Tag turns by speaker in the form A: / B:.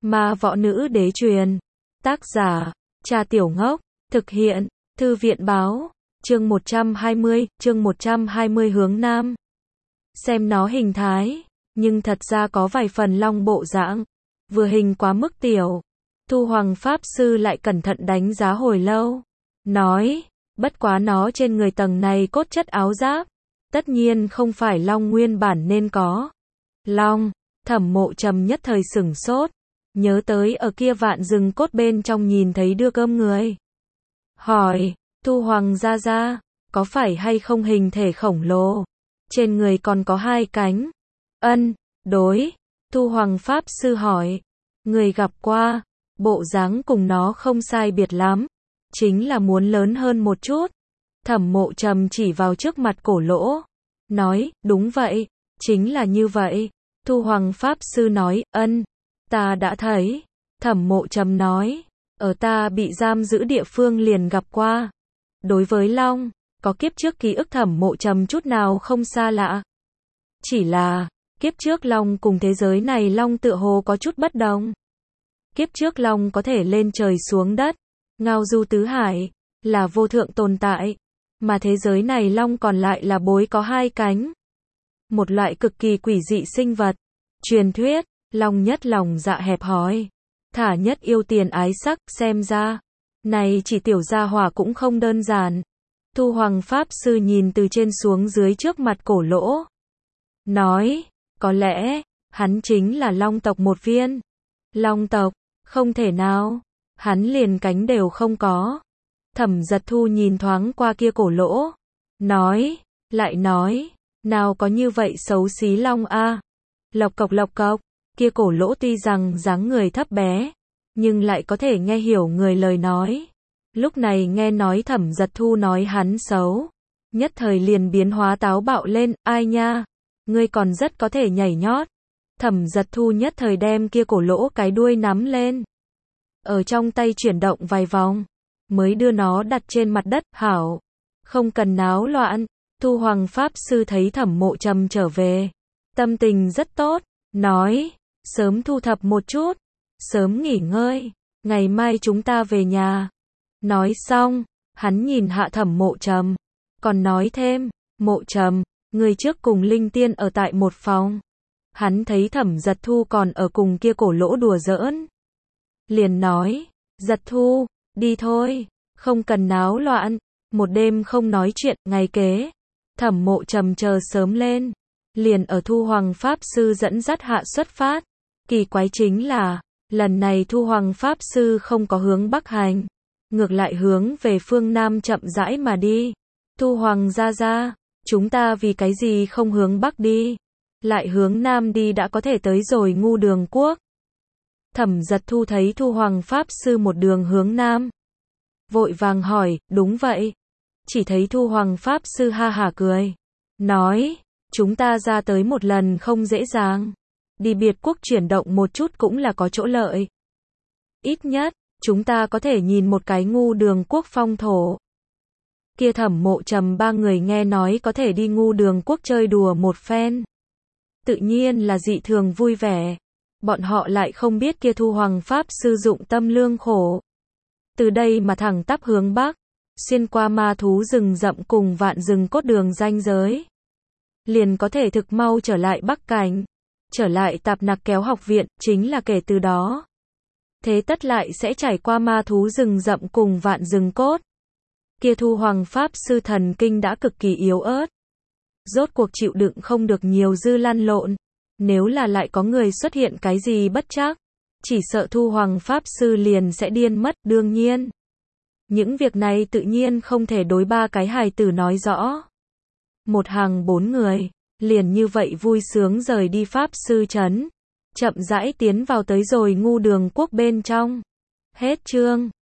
A: Ma võ nữ đế truyền. Tác giả, Trà Tiểu Ngốc. Thực hiện, Thư viện báo. Chương 120 hướng Nam. Xem nó hình thái, nhưng thật ra có vài phần long bộ dạng. Vừa hình quá mức tiểu. Thu Hoàng Pháp Sư lại cẩn thận đánh giá hồi lâu. Nói, bất quá nó trên người tầng này cốt chất áo giáp. Tất nhiên không phải long nguyên bản nên có. Long, Thẩm Mộ Trầm nhất thời sửng sốt. Nhớ tới ở kia vạn rừng cốt bên trong nhìn thấy đưa cơm người. Hỏi, Thu Hoàng gia gia, có phải hay không hình thể khổng lồ? Trên người còn có hai cánh. Ân, đối. Thu Hoàng Pháp Sư hỏi. Người gặp qua, bộ dáng cùng nó không sai biệt lắm. Chính là muốn lớn hơn một chút. Thẩm Mộ Trầm chỉ vào trước mặt cổ lỗ. Nói, đúng vậy, chính là như vậy. Thu Hoàng Pháp Sư nói, ân, ta đã thấy. Thẩm Mộ Trầm nói, ở ta bị giam giữ địa phương liền gặp qua. Đối với long, có kiếp trước ký ức Thẩm Mộ Trầm chút nào không xa lạ. Chỉ là, kiếp trước long cùng thế giới này long tựa hồ có chút bất đồng. Kiếp trước long có thể lên trời xuống đất, ngao du tứ hải, là vô thượng tồn tại. Mà thế giới này long còn lại là bối có hai cánh. Một loại cực kỳ quỷ dị sinh vật. Truyền thuyết, long nhất lòng dạ hẹp hòi. Thả nhất yêu tiền ái sắc, xem ra. Này chỉ tiểu gia hỏa cũng không đơn giản. Thu Hoàng Pháp Sư nhìn từ trên xuống dưới trước mặt cổ lỗ. Nói, có lẽ, hắn chính là long tộc một viên. Long tộc, không thể nào. Hắn liền cánh đều không có. Thẩm Giật Thu nhìn thoáng qua kia cổ lỗ. Nói, lại nói, nào có như vậy xấu xí long a. Lộc cộc, kia cổ lỗ tuy rằng dáng người thấp bé, nhưng lại có thể nghe hiểu người lời nói. Lúc này nghe nói Thẩm Giật Thu nói hắn xấu, nhất thời liền biến hóa táo bạo lên, ai nha, ngươi còn rất có thể nhảy nhót. Thẩm Giật Thu nhất thời đem kia cổ lỗ cái đuôi nắm lên. Ở trong tay chuyển động vài vòng, mới đưa nó đặt trên mặt đất, hảo. Không cần náo loạn. Thu Hoàng Pháp Sư thấy Thẩm Mộ Trầm trở về. Tâm tình rất tốt, nói, sớm thu thập một chút, sớm nghỉ ngơi, ngày mai chúng ta về nhà. Nói xong, hắn nhìn hạ Thẩm Mộ Trầm, còn nói thêm, Mộ Trầm, người trước cùng Linh Tiên ở tại một phòng. Hắn thấy Thẩm Giật Thu còn ở cùng kia cổ lỗ đùa giỡn. Liền nói, Giật Thu, đi thôi, không cần náo loạn. Một đêm không nói chuyện, ngày kế, Thẩm Mộ Trầm chờ sớm lên. Liền ở Thu Hoàng Pháp Sư dẫn dắt hạ xuất phát. Kỳ quái chính là, lần này Thu Hoàng Pháp Sư không có hướng Bắc hành, ngược lại hướng về phương Nam chậm rãi mà đi. Thu Hoàng gia gia, chúng ta vì cái gì không hướng Bắc đi, lại hướng Nam đi đã có thể tới rồi Ngu Đường Quốc. Thẩm Giật Thu thấy Thu Hoàng Pháp Sư một đường hướng Nam, vội vàng hỏi, đúng vậy. Chỉ thấy Thu Hoàng Pháp Sư ha hả cười, nói, chúng ta ra tới một lần không dễ dàng, đi biệt quốc chuyển động một chút cũng là có chỗ lợi. Ít nhất, chúng ta có thể nhìn một cái Ngu Đường Quốc phong thổ. Kia Thẩm Mộ Trầm ba người nghe nói có thể đi Ngu Đường Quốc chơi đùa một phen, tự nhiên là dị thường vui vẻ. Bọn họ lại không biết kia Thu Hoàng Pháp Sư dụng tâm lương khổ. Từ đây mà thẳng tắp hướng Bắc, xuyên qua ma thú rừng rậm cùng vạn rừng cốt đường ranh giới. Liền có thể thực mau trở lại Bắc Cảnh, trở lại Tạp Nặc Kéo học viện, chính là kể từ đó. Thế tất lại sẽ trải qua ma thú rừng rậm cùng vạn rừng cốt. Kia Thu Hoàng Pháp Sư thần kinh đã cực kỳ yếu ớt. Rốt cuộc chịu đựng không được nhiều dư lăn lộn. Nếu là lại có người xuất hiện cái gì bất trắc, chỉ sợ Thu Hoàng Pháp Sư liền sẽ điên mất, đương nhiên. Những việc này tự nhiên không thể đối ba cái hài tử nói rõ. Một hàng 4 người, liền như vậy vui sướng rời đi Pháp Sư trấn, chậm rãi tiến vào tới rồi Ngu Đường Quốc bên trong. Hết chương.